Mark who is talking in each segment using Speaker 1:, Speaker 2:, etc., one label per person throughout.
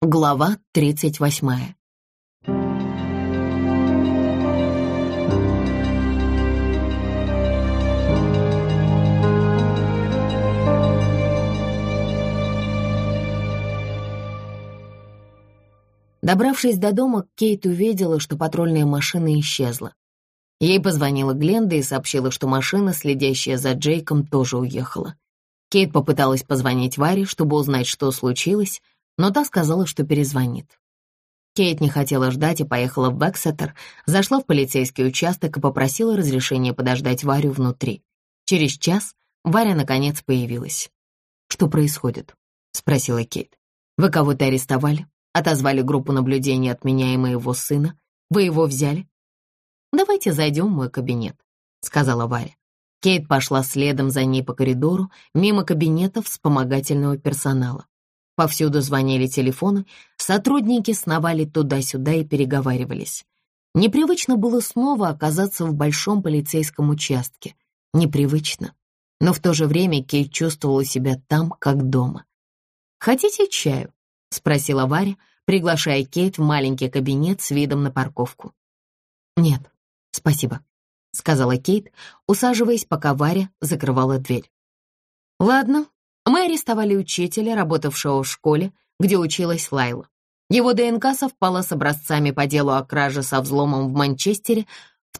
Speaker 1: Глава 38. Добравшись до дома, Кейт увидела, что патрульная машина исчезла. Ей позвонила Гленда и сообщила, что машина, следящая за Джейком, тоже уехала. Кейт попыталась позвонить Варе, чтобы узнать, что случилось, но та сказала, что перезвонит. Кейт не хотела ждать и поехала в Бексетер, зашла в полицейский участок и попросила разрешения подождать Варю внутри. Через час Варя наконец появилась. «Что происходит?» — спросила Кейт. «Вы кого-то арестовали? Отозвали группу наблюдения от меня и моего сына? Вы его взяли?» «Давайте зайдем в мой кабинет», — сказала Варя. Кейт пошла следом за ней по коридору, мимо кабинетов вспомогательного персонала. Повсюду звонили телефоны, сотрудники сновали туда-сюда и переговаривались. Непривычно было снова оказаться в большом полицейском участке. Непривычно. Но в то же время Кейт чувствовала себя там, как дома. «Хотите чаю?» — спросила Варя, приглашая Кейт в маленький кабинет с видом на парковку. «Нет, спасибо», — сказала Кейт, усаживаясь, пока Варя закрывала дверь. «Ладно. Мы арестовали учителя, работавшего в школе, где училась Лайла. Его ДНК совпала с образцами по делу о краже со взломом в Манчестере в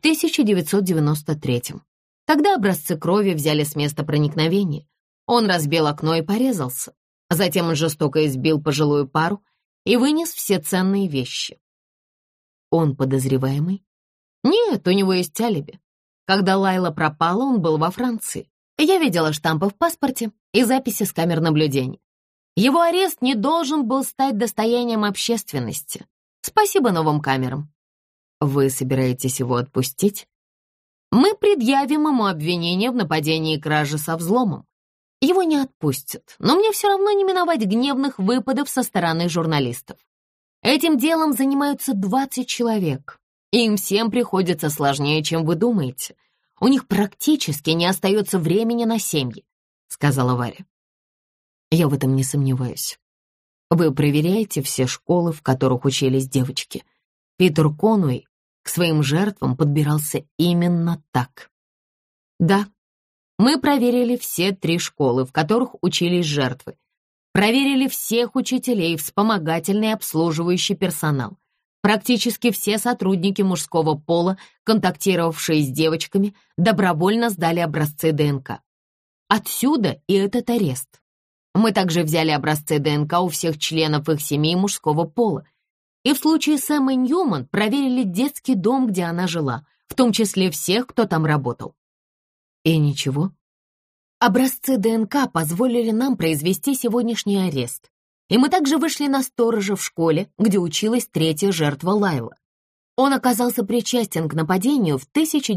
Speaker 1: 1993-м. Тогда образцы крови взяли с места проникновения. Он разбил окно и порезался. Затем он жестоко избил пожилую пару и вынес все ценные вещи. Он подозреваемый? Нет, у него есть алиби. Когда Лайла пропала, он был во Франции. Я видела штампы в паспорте и записи с камер наблюдения. Его арест не должен был стать достоянием общественности. Спасибо новым камерам. Вы собираетесь его отпустить? Мы предъявим ему обвинение в нападении и краже со взломом. Его не отпустят, но мне все равно не миновать гневных выпадов со стороны журналистов. Этим делом занимаются 20 человек, и им всем приходится сложнее, чем вы думаете. У них практически не остается времени на семьи», — сказала Варя. «Я в этом не сомневаюсь. Вы проверяете все школы, в которых учились девочки. Питер Конуэй к своим жертвам подбирался именно так». «Да, мы проверили все 3 школы, в которых учились жертвы. Проверили всех учителей, вспомогательный и обслуживающий персонал. Практически все сотрудники мужского пола, контактировавшие с девочками, добровольно сдали образцы ДНК. Отсюда и этот арест. Мы также взяли образцы ДНК у всех членов их семей мужского пола. И в случае с Эммой Ньюман проверили детский дом, где она жила, в том числе всех, кто там работал. И ничего. Образцы ДНК позволили нам произвести сегодняшний арест. И мы также вышли на сторожа в школе, где училась 3-я жертва Лайла. Он оказался причастен к нападению в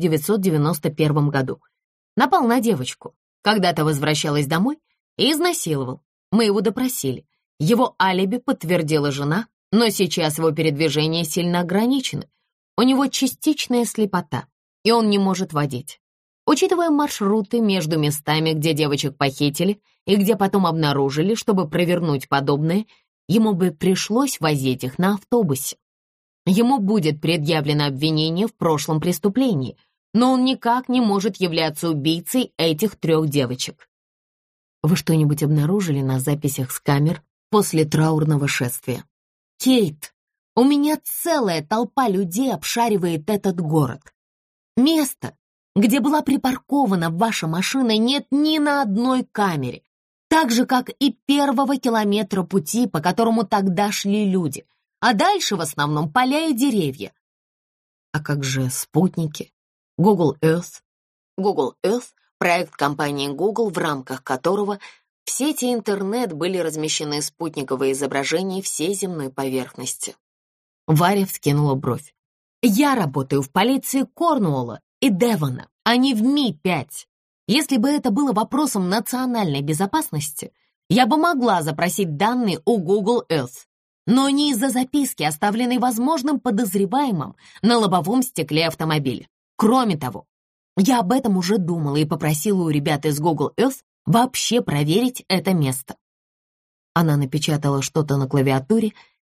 Speaker 1: 1991 году. Напал на девочку, когда-то возвращалась домой, и изнасиловал. Мы его допросили. Его алиби подтвердила жена, но сейчас его передвижения сильно ограничены. У него частичная слепота, и он не может водить. Учитывая маршруты между местами, где девочек похитили и где потом обнаружили, чтобы провернуть подобное, ему бы пришлось возить их на автобусе. Ему будет предъявлено обвинение в прошлом преступлении, но он никак не может являться убийцей этих 3 девочек. Вы что-нибудь обнаружили на записях с камер после траурного шествия? Кейт, у меня целая толпа людей обшаривает этот город. Место, где была припаркована ваша машина, нет ни на одной камере, так же, как и 1-го километра пути, по которому тогда шли люди, а дальше в основном поля и деревья. А как же спутники? Google Earth? Google Earth — проект компании Google, в рамках которого в сети интернет были размещены спутниковые изображения всей земной поверхности. Варя вскинула бровь. Я работаю в полиции Корнуолла и Девона, а не в Ми-5. Если бы это было вопросом национальной безопасности, я бы могла запросить данные у Google Earth, но не из-за записки, оставленной возможным подозреваемым на лобовом стекле автомобиля. Кроме того, я об этом уже думала и попросила у ребят из Google Earth вообще проверить это место. Она напечатала что-то на клавиатуре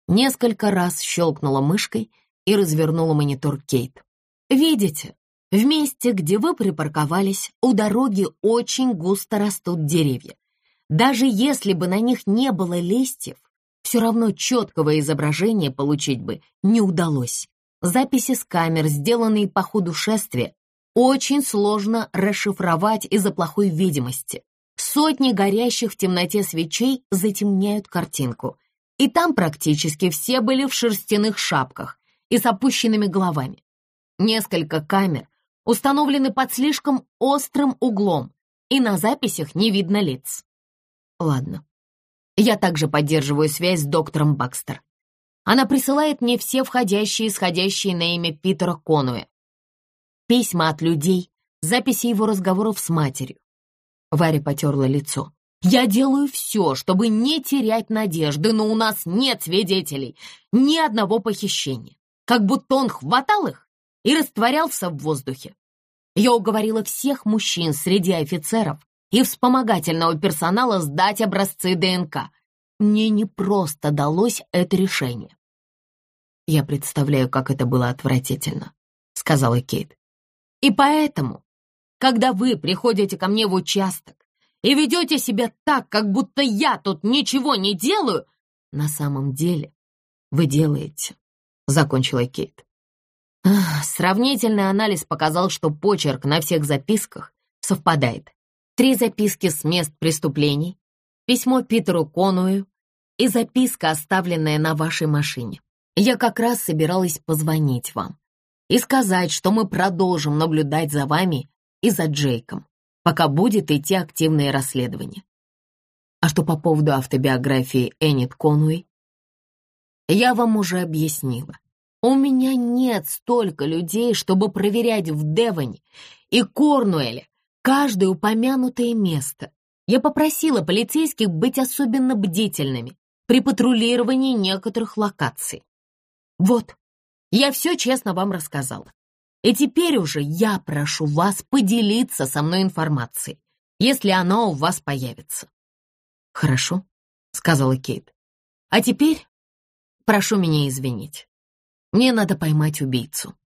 Speaker 1: Несколько раз щелкнула мышкой и развернула монитор Кейт. «Видите, в месте, где вы припарковались, у дороги очень густо растут деревья. Даже если бы на них не было листьев, все равно четкого изображения получить бы не удалось. Записи с камер, сделанные по ходу шествия, очень сложно расшифровать из-за плохой видимости. Сотни горящих в темноте свечей затемняют картинку. И там практически все были в шерстяных шапках и с опущенными головами. Несколько камер установлены под слишком острым углом, и на записях не видно лиц. Ладно. Я также поддерживаю связь с доктором Бакстер. Она присылает мне все входящие и исходящие на имя Питера Конуэ. Письма от людей, записи его разговоров с матерью. Варя потерла лицо. Я делаю все, чтобы не терять надежды, но у нас нет свидетелей, ни одного похищения. Как будто он хватал их и растворялся в воздухе. Я уговорила всех мужчин среди офицеров и вспомогательного персонала сдать образцы ДНК. Мне не просто далось это решение. «Я представляю, как это было отвратительно», — сказала Кейт. «И поэтому, когда вы приходите ко мне в участок и ведете себя так, как будто я тут ничего не делаю, на самом деле вы делаете», — закончила Кейт. Сравнительный анализ показал, что почерк на всех записках совпадает. 3 записки с мест преступлений, письмо Питеру Конуэю и записка, оставленная на вашей машине. Я как раз собиралась позвонить вам и сказать, что мы продолжим наблюдать за вами и за Джейком, пока будет идти активное расследование. А что по поводу автобиографии Эннет Конуэй? Я вам уже объяснила. У меня нет столько людей, чтобы проверять в Девоне и Корнуэле каждое упомянутое место. Я попросила полицейских быть особенно бдительными при патрулировании некоторых локаций. Вот, я все честно вам рассказала. И теперь уже я прошу вас поделиться со мной информацией, если она у вас появится. «Хорошо», — сказала Кейт. «А теперь прошу меня извинить. Мне надо поймать убийцу».